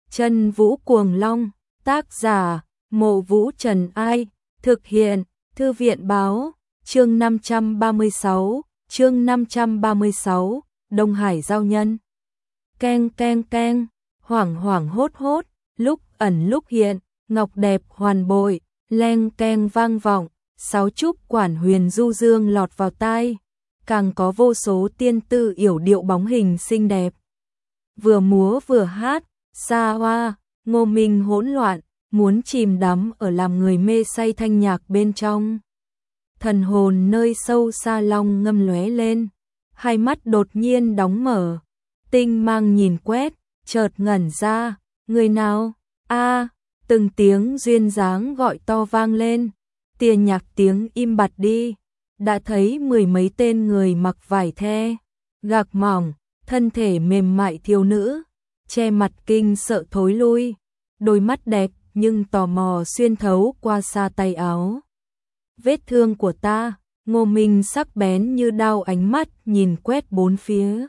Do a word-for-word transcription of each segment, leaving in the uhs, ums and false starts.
Chân Vũ Cuồng Long, tác giả, Mộ Vũ Trần Ai, thực hiện, Thư viện Báo, chương năm trăm ba mươi sáu, chương năm trăm ba mươi sáu, Đông Hải Giao Nhân. Keng keng keng, hoảng hoảng hốt hốt, lúc ẩn lúc hiện, ngọc đẹp hoàn bội, leng keng vang vọng, sáu trúc quản huyền du dương lọt vào tai, càng có vô số tiên tư yểu điệu bóng hình xinh đẹp. Vừa múa vừa hát, xa hoa, Ngô Minh hỗn loạn, muốn chìm đắm ở làm người mê say thanh nhạc bên trong. Thần hồn nơi sâu xa long ngâm lóe lên, hai mắt đột nhiên đóng mở, tinh mang nhìn quét, chợt ngẩn ra, người nào? A, từng tiếng duyên dáng gọi to vang lên, tiền nhạc tiếng im bặt đi, đã thấy mười mấy tên người mặc vải the, gạc mỏng, thân thể mềm mại thiếu nữ, che mặt kinh sợ thối lui, đôi mắt đẹp nhưng tò mò xuyên thấu qua xa tay áo. Vết thương của ta, Ngô Minh sắc bén như đao ánh mắt nhìn quét bốn phía.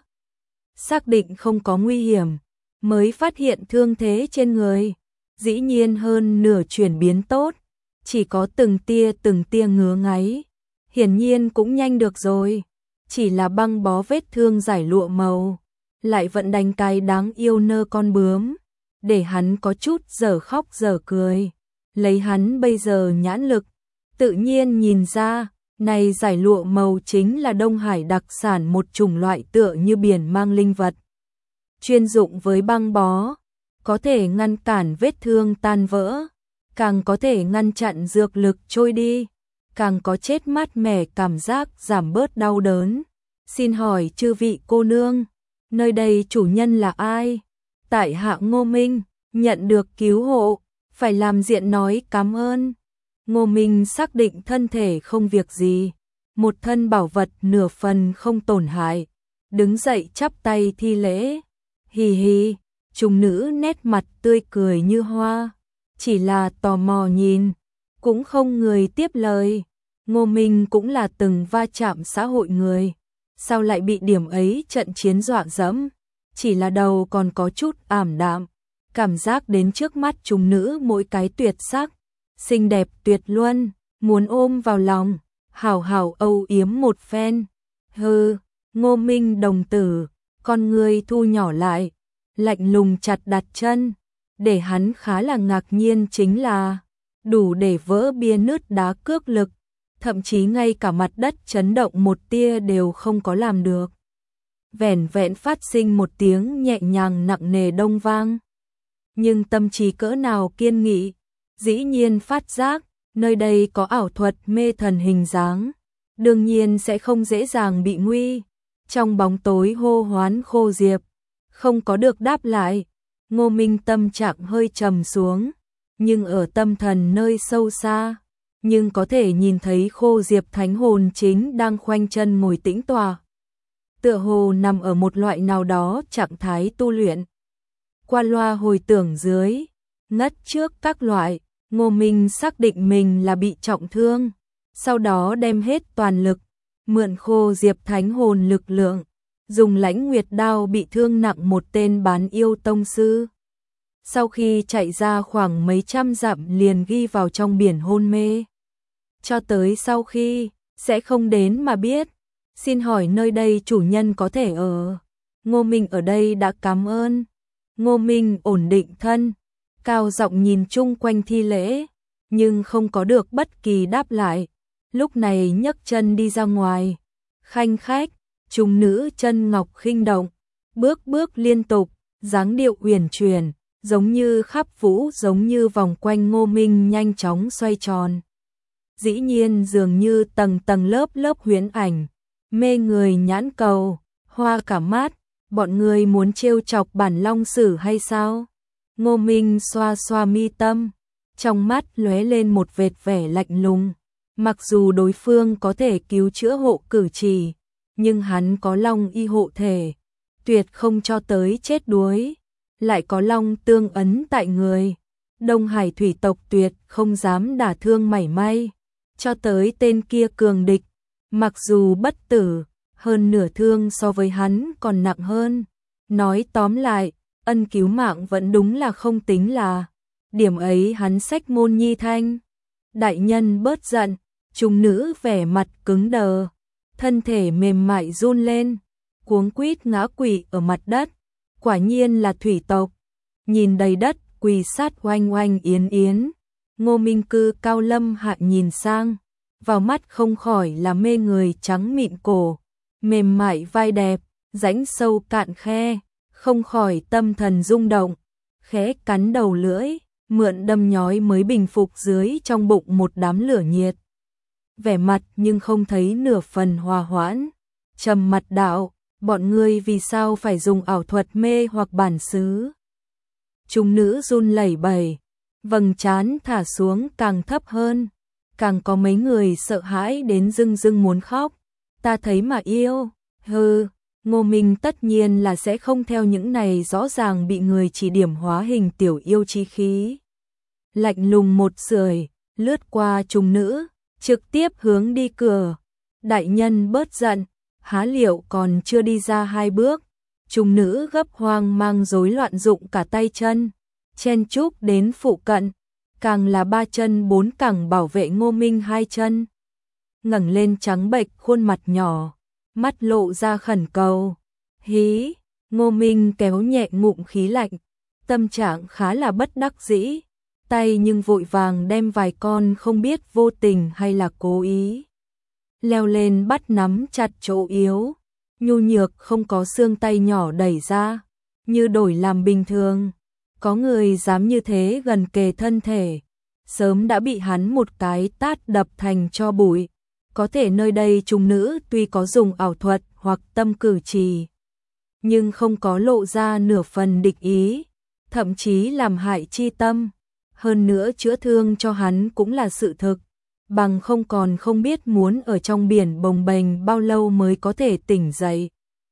Xác định không có nguy hiểm, mới phát hiện thương thế trên người, dĩ nhiên hơn nửa chuyển biến tốt, chỉ có từng tia từng tia ngứa ngáy, hiển nhiên cũng nhanh được rồi, chỉ là băng bó vết thương giải lụa màu, lại vẫn đánh cái đáng yêu nơ con bướm, để hắn có chút dở khóc dở cười, lấy hắn bây giờ nhãn lực, tự nhiên nhìn ra, này giải lụa màu chính là Đông Hải đặc sản một chủng loại tựa như biển mang linh vật. Chuyên dụng với băng bó, có thể ngăn cản vết thương tan vỡ, càng có thể ngăn chặn dược lực trôi đi, càng có chết mát mẻ cảm giác giảm bớt đau đớn. Xin hỏi chư vị cô nương, nơi đây chủ nhân là ai? Tại hạ Ngô Minh, nhận được cứu hộ, phải làm diện nói cảm ơn. Ngô Minh xác định thân thể không việc gì, một thân bảo vật nửa phần không tổn hại, đứng dậy chắp tay thi lễ. Hì hì, trùng nữ nét mặt tươi cười như hoa, chỉ là tò mò nhìn, cũng không người tiếp lời. Ngô Minh cũng là từng va chạm xã hội người, sao lại bị điểm ấy trận chiến dọa dẫm, chỉ là đầu còn có chút ảm đạm, cảm giác đến trước mắt trùng nữ mỗi cái tuyệt sắc, xinh đẹp tuyệt luân, muốn ôm vào lòng, hảo hảo âu yếm một phen. Hừ, Ngô Minh đồng tử, con người thu nhỏ lại, lạnh lùng chặt đặt chân, để hắn khá là ngạc nhiên chính là, đủ để vỡ bia nứt đá cước lực, thậm chí ngay cả mặt đất chấn động một tia đều không có làm được. Vẻn vẹn phát sinh một tiếng nhẹ nhàng nặng nề đông vang. Nhưng tâm trí cỡ nào kiên nghị, dĩ nhiên phát giác, nơi đây có ảo thuật mê thần hình dáng, đương nhiên sẽ không dễ dàng bị nguy. Trong bóng tối hô hoán Khô Diệp, không có được đáp lại, Ngô Minh tâm trạng hơi trầm xuống, nhưng ở tâm thần nơi sâu xa, nhưng có thể nhìn thấy Khô Diệp thánh hồn chính đang khoanh chân ngồi tĩnh tọa, tựa hồ nằm ở một loại nào đó trạng thái tu luyện. Qua loa hồi tưởng dưới, ngất trước các loại, Ngô Minh xác định mình là bị trọng thương, sau đó đem hết toàn lực, mượn Khô Diệp thánh hồn lực lượng, dùng Lãnh Nguyệt đao bị thương nặng một tên bán yêu tông sư. Sau khi chạy ra khoảng mấy trăm dặm liền ghi vào trong biển hôn mê. Cho tới sau khi, sẽ không đến mà biết. Xin hỏi nơi đây chủ nhân có thể ở? Ngô Minh ở đây đã cảm ơn. Ngô Minh ổn định thân, cao giọng nhìn chung quanh thi lễ, nhưng không có được bất kỳ đáp lại. Lúc này nhấc chân đi ra ngoài, khanh khách, trùng nữ chân ngọc khinh động, bước bước liên tục, dáng điệu uyển chuyển, giống như khắp vũ, giống như vòng quanh Ngô Minh nhanh chóng xoay tròn. Dĩ nhiên dường như tầng tầng lớp lớp huyễn ảnh, mê người nhãn cầu, hoa cả mắt, bọn người muốn trêu chọc bản long sử hay sao? Ngô Minh xoa xoa mi tâm, trong mắt lóe lên một vệt vẻ lạnh lùng, mặc dù đối phương có thể cứu chữa hộ cử chỉ, nhưng hắn có long y hộ thể, tuyệt không cho tới chết đuối, lại có long tương ấn tại người, Đông Hải thủy tộc tuyệt không dám đả thương mảy may, cho tới tên kia cường địch, mặc dù bất tử, hơn nửa thương so với hắn còn nặng hơn. Nói tóm lại, ân cứu mạng vẫn đúng là không tính là. Điểm ấy hắn xách môn nhi thanh. Đại nhân bớt giận, trung nữ vẻ mặt cứng đờ, thân thể mềm mại run lên, cuống quýt ngã quỵ ở mặt đất. Quả nhiên là thủy tộc. Nhìn đầy đất quỳ sát oanh oanh yến yến, Ngô Minh Cư cao lâm hạ nhìn sang, vào mắt không khỏi là mê người trắng mịn cổ, mềm mại vai đẹp, rãnh sâu cạn khe, không khỏi tâm thần rung động, khẽ cắn đầu lưỡi, mượn đâm nhói mới bình phục dưới trong bụng một đám lửa nhiệt. Vẻ mặt nhưng không thấy nửa phần hòa hoãn, trầm mặt đạo, bọn ngươi vì sao phải dùng ảo thuật mê hoặc bản xứ? Trung nữ run lẩy bẩy, vầng trán thả xuống càng thấp hơn, càng có mấy người sợ hãi đến rưng rưng muốn khóc. Ta thấy mà yêu, hừ, Ngô Minh tất nhiên là sẽ không theo những này rõ ràng bị người chỉ điểm hóa hình tiểu yêu chi khí. Lạnh lùng một sưởi, lướt qua trung nữ, trực tiếp hướng đi cửa. Đại nhân bớt giận, há liệu còn chưa đi ra hai bước, trung nữ gấp hoang mang rối loạn dụng cả tay chân, chen chúc đến phụ cận, càng là ba chân bốn cẳng bảo vệ Ngô Minh hai chân. Ngẩng lên trắng bệch khuôn mặt nhỏ, mắt lộ ra khẩn cầu. Hí, Ngô Minh kéo nhẹ ngụm khí lạnh, tâm trạng khá là bất đắc dĩ, tay nhưng vội vàng đem vài con không biết vô tình hay là cố ý leo lên bắt nắm chặt chỗ yếu, nhu nhược không có xương tay nhỏ đẩy ra, như đổi làm bình thường. Có người dám như thế gần kề thân thể, sớm đã bị hắn một cái tát đập thành tro bụi. Có thể nơi đây trung nữ tuy có dùng ảo thuật hoặc tâm cử chỉ, nhưng không có lộ ra nửa phần địch ý, thậm chí làm hại chi tâm. Hơn nữa chữa thương cho hắn cũng là sự thực, bằng không còn không biết muốn ở trong biển bồng bềnh bao lâu mới có thể tỉnh dậy.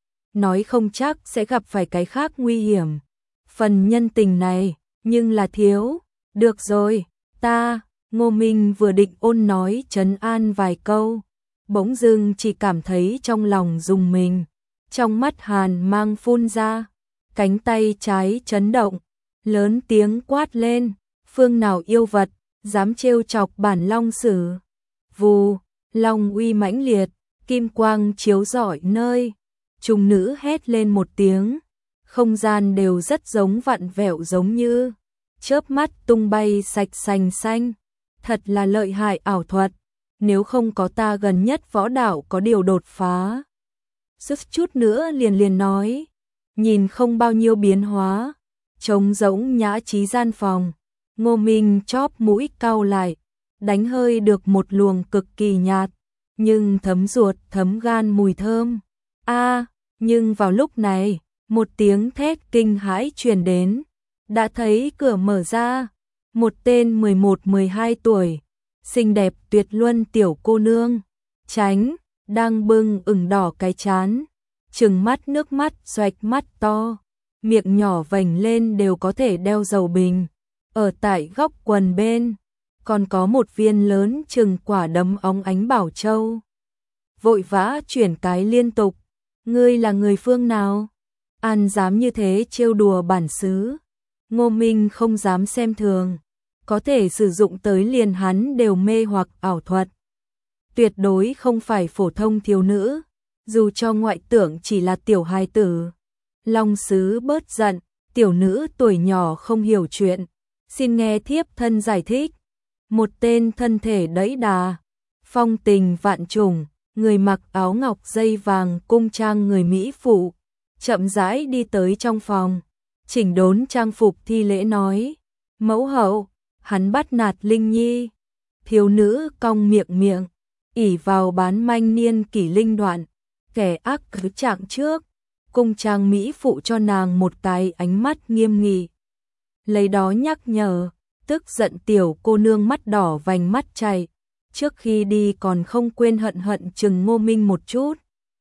Nói không chắc sẽ gặp phải cái khác nguy hiểm. Phần nhân tình này, nhưng là thiếu. Được rồi, ta, Ngô Minh vừa định ôn nói trấn an vài câu, bỗng dưng chỉ cảm thấy trong lòng rùng mình, trong mắt hàn mang phun ra, cánh tay trái chấn động, lớn tiếng quát lên, phương nào yêu vật, dám trêu chọc bản long sử. Vù, long uy mãnh liệt, kim quang chiếu rọi nơi, trung nữ hét lên một tiếng, không gian đều rất giống vặn vẹo giống như, chớp mắt tung bay sạch sành xanh, thật là lợi hại ảo thuật, nếu không có ta gần nhất võ đạo có điều đột phá. Sức chút nữa liền liền nói, nhìn không bao nhiêu biến hóa, trống rỗng nhã trí gian phòng, Ngô Minh chóp mũi cau lại, đánh hơi được một luồng cực kỳ nhạt, nhưng thấm ruột thấm gan mùi thơm. A, nhưng vào lúc này, một tiếng thét kinh hãi truyền đến, đã thấy cửa mở ra, một tên mười một mười hai tuổi, xinh đẹp tuyệt luân tiểu cô nương, tránh, đang bưng ửng đỏ cái trán, trừng mắt nước mắt xoạch mắt to, miệng nhỏ vành lên đều có thể đeo dầu bình. Ở tại góc quần bên, còn có một viên lớn chừng quả đấm óng ánh bảo châu. Vội vã chuyển cái liên tục, ngươi là người phương nào? An dám như thế trêu đùa bản xứ. Ngô Minh không dám xem thường, có thể sử dụng tới liền hắn đều mê hoặc ảo thuật. Tuyệt đối không phải phổ thông thiếu nữ, dù cho ngoại tưởng chỉ là tiểu hài tử. Long sứ bớt giận, tiểu nữ tuổi nhỏ không hiểu chuyện, xin nghe thiếp thân giải thích. Một tên thân thể đẫy đà, phong tình vạn trùng, người mặc áo ngọc dây vàng cung trang người Mỹ phụ, chậm rãi đi tới trong phòng, chỉnh đốn trang phục thi lễ nói, mẫu hậu, hắn bắt nạt Linh Nhi. Thiếu nữ cong miệng miệng, ỉ vào bán manh niên kỷ linh đoạn, kẻ ác cứ trạng trước, cung trang Mỹ phụ cho nàng một cái ánh mắt nghiêm nghị. Lấy đó nhắc nhở, tức giận tiểu cô nương mắt đỏ vành mắt chảy, trước khi đi còn không quên hận hận chừng Ngô Minh một chút.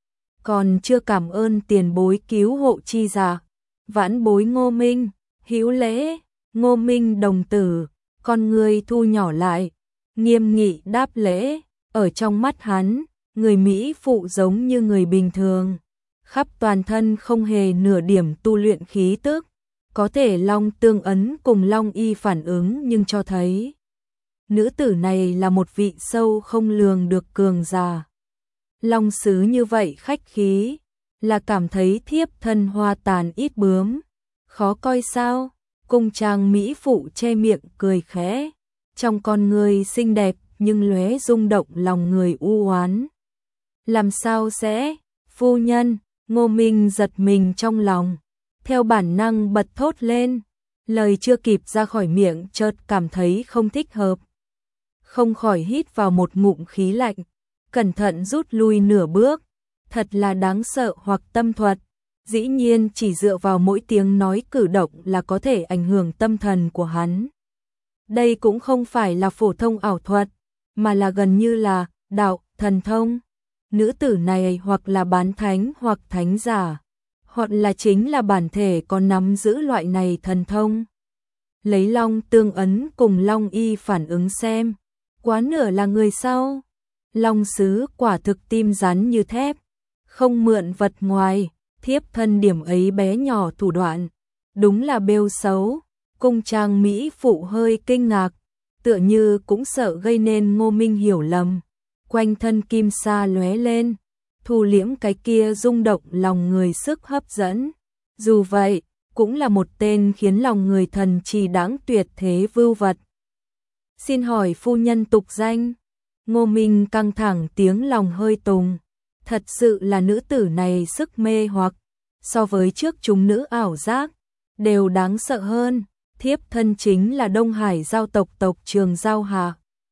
Còn chưa cảm ơn tiền bối cứu hộ chi giả, vãn bối Ngô Minh, hữu lễ. Ngô Minh đồng tử, con người thu nhỏ lại, nghiêm nghị đáp lễ, ở trong mắt hắn, người Mỹ phụ giống như người bình thường, khắp toàn thân không hề nửa điểm tu luyện khí tức, Có thể long tương ấn cùng long y phản ứng nhưng cho thấy nữ tử này là một vị sâu không lường được cường giả. Long sứ như vậy khách khí, là cảm thấy thiếp thân hoa tàn ít bướm, khó coi sao? Cung trang mỹ phụ che miệng cười khẽ, trong con người xinh đẹp nhưng lóe rung động lòng người u oán. Làm sao sẽ, phu nhân? Ngô Minh giật mình trong lòng, theo bản năng bật thốt lên, lời chưa kịp ra khỏi miệng chợt cảm thấy không thích hợp. Không khỏi hít vào một ngụm khí lạnh, cẩn thận rút lui nửa bước, thật là đáng sợ hoặc tâm thuật, dĩ nhiên chỉ dựa vào mỗi tiếng nói cử động là có thể ảnh hưởng tâm thần của hắn. Đây cũng không phải là phổ thông ảo thuật, mà là gần như là đạo, thần thông. Nữ tử này hoặc là bán thánh hoặc thánh giả, hoặc là chính là bản thể có nắm giữ loại này thần thông. Lấy long tương ấn cùng long y phản ứng xem, quá nửa là người sau. Long sứ quả thực tim rắn như thép, không mượn vật ngoài, thiếp thân điểm ấy bé nhỏ thủ đoạn, đúng là bêu xấu. Cung trang mỹ phụ hơi kinh ngạc, tựa như cũng sợ gây nên Ngô Minh hiểu lầm. Quanh thân kim sa lóe lên, thu liễm cái kia rung động lòng người sức hấp dẫn. Dù vậy, cũng là một tên khiến lòng người thần trì đáng tuyệt thế vưu vật. Xin hỏi phu nhân tục danh? Ngô Minh căng thẳng tiếng lòng hơi tùng. Thật sự là nữ tử này sức mê hoặc, so với trước chúng nữ ảo giác, đều đáng sợ hơn. Thiếp thân chính là Đông Hải giao tộc tộc Trường Giao Hạ.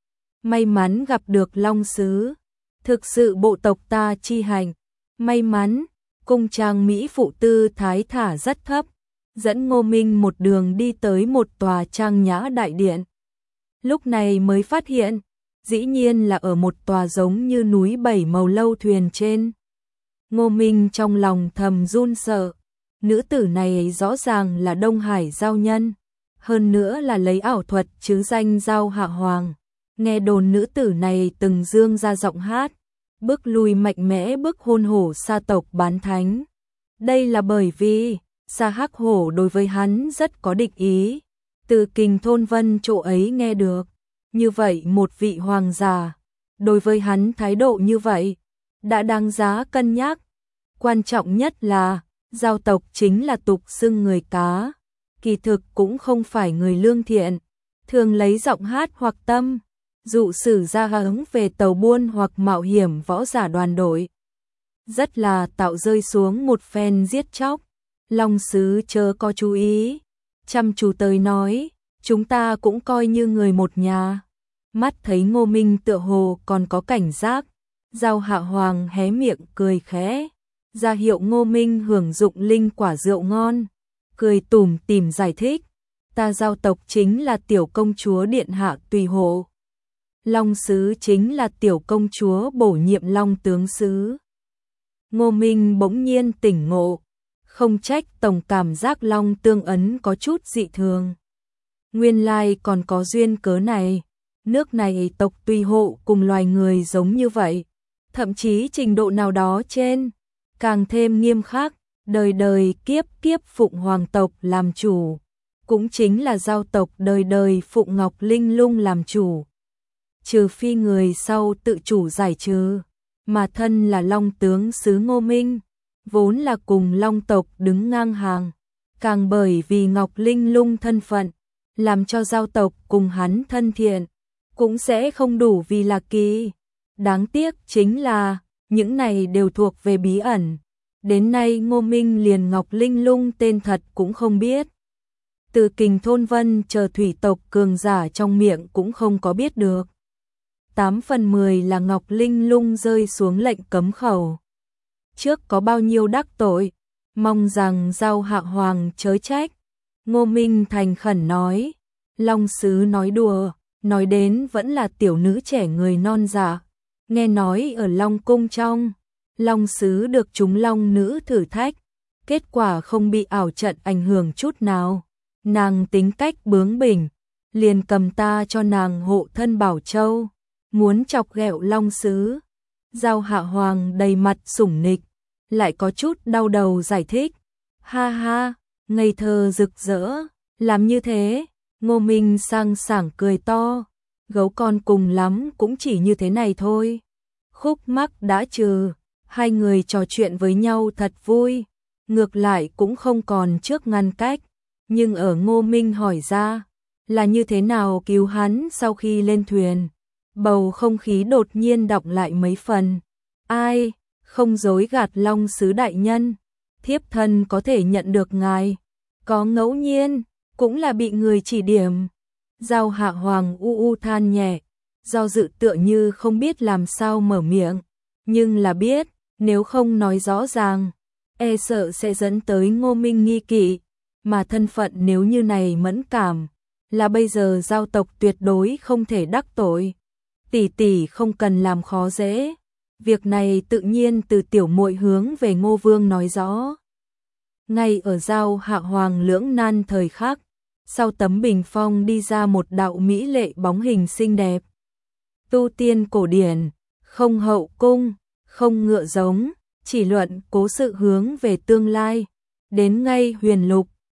May mắn gặp được Long sứ, thực sự bộ tộc ta chi hành. May mắn, cung trang mỹ phụ tư thái thả rất thấp, dẫn Ngô Minh một đường đi tới một tòa trang nhã đại điện. Lúc này mới phát hiện, dĩ nhiên là ở một tòa giống như núi bảy màu lâu thuyền trên. Ngô Minh trong lòng thầm run sợ, nữ tử này rõ ràng là Đông Hải giao nhân, hơn nữa là lấy ảo thuật chứ danh Giao Hạ Hoàng. Nghe đồn nữ tử này từng dương ra giọng hát, bước lui mạnh mẽ bức hôn hổ sa tộc bán thánh. Đây là bởi vì Sa Hắc Hổ đối với hắn rất có địch ý, từ Kình Thôn Vân chỗ ấy nghe được. Như vậy một vị hoàng giả, đối với hắn thái độ như vậy, đã đáng giá cân nhắc. Quan trọng nhất là, giao tộc chính là tục xưng người cá, kỳ thực cũng không phải người lương thiện, thường lấy giọng hát hoặc tâm, dụ sử ra hứng về tàu buôn hoặc mạo hiểm võ giả đoàn đội. Rất là tạo rơi xuống một phen giết chóc. Long sứ chớ có chú ý, chăm chú tới nói, chúng ta cũng coi như người một nhà. Mắt thấy Ngô Minh tựa hồ còn có cảnh giác, Giao Hạ Hoàng hé miệng cười khẽ, ra hiệu Ngô Minh hưởng dụng linh quả rượu ngon, cười tủm tỉm giải thích, ta giao tộc chính là tiểu công chúa điện hạ tùy hộ. Long sứ chính là tiểu công chúa bổ nhiệm Long tướng sứ. Ngô Minh bỗng nhiên tỉnh ngộ, không trách tổng cảm giác Long tương ấn có chút dị thường. Nguyên lai còn có duyên cớ này, nước này tộc tùy hộ cùng loài người giống như vậy, thậm chí trình độ nào đó trên, càng thêm nghiêm khắc, đời đời kiếp kiếp phụng hoàng tộc làm chủ, cũng chính là giao tộc đời đời phụng Ngọc Linh Lung làm chủ. Trừ phi người sau tự chủ giải trừ, mà thân là Long tướng sứ Ngô Minh, vốn là cùng Long tộc đứng ngang hàng, càng bởi vì Ngọc Linh Lung thân phận, làm cho giao tộc cùng hắn thân thiện, cũng sẽ không đủ vì là kỳ. Đáng tiếc chính là, những này đều thuộc về bí ẩn. Đến nay Ngô Minh liền Ngọc Linh Lung tên thật cũng không biết. Từ Kình Thôn Vân chờ thủy tộc cường giả trong miệng cũng không có biết được. Tám phần mười là Ngọc Linh Lung rơi xuống lệnh cấm khẩu. Trước có bao nhiêu đắc tội, mong rằng Giao Hạ Hoàng chớ trách. Ngô Minh thành khẩn nói, Long sứ nói đùa, nói đến vẫn là tiểu nữ trẻ người non dạ. Nghe nói ở Long cung trong, Long sứ được chúng Long nữ thử thách, kết quả không bị ảo trận ảnh hưởng chút nào. Nàng tính cách bướng bỉnh, liền cầm ta cho nàng hộ thân bảo châu, muốn chọc ghẹo Long sứ. Giao Hạ Hoàng đầy mặt sủng nịch, lại có chút đau đầu giải thích, ha ha, ngây thơ rực rỡ, làm như thế, Ngô Minh sang sảng cười to, gấu con cùng lắm cũng chỉ như thế này thôi. Khúc mắc đã trừ, hai người trò chuyện với nhau thật vui, ngược lại cũng không còn trước ngăn cách, nhưng ở Ngô Minh hỏi ra, là như thế nào cứu hắn sau khi lên thuyền, bầu không khí đột nhiên đọng lại mấy phần. Ai, không dối gạt Long sứ đại nhân, thiếp thân có thể nhận được ngài, có ngẫu nhiên, cũng là bị người chỉ điểm. Giao Hạ Hoàng u u than nhẹ, do dự tựa như không biết làm sao mở miệng, nhưng là biết, nếu không nói rõ ràng, e sợ sẽ dẫn tới Ngô Minh nghi kỵ, mà thân phận nếu như này mẫn cảm, là bây giờ giao tộc tuyệt đối không thể đắc tội. Tỷ tỷ không cần làm khó dễ, việc này tự nhiên từ tiểu muội hướng về Ngô Vương nói rõ. Ngay ở Giao Hạ Hoàng lưỡng nan thời khắc, sau tấm bình phong đi ra một đạo mỹ lệ bóng hình xinh đẹp. Tu tiên cổ điển, không hậu cung, không ngựa giống, chỉ luận cố sự hướng về tương lai, đến ngay huyền lục,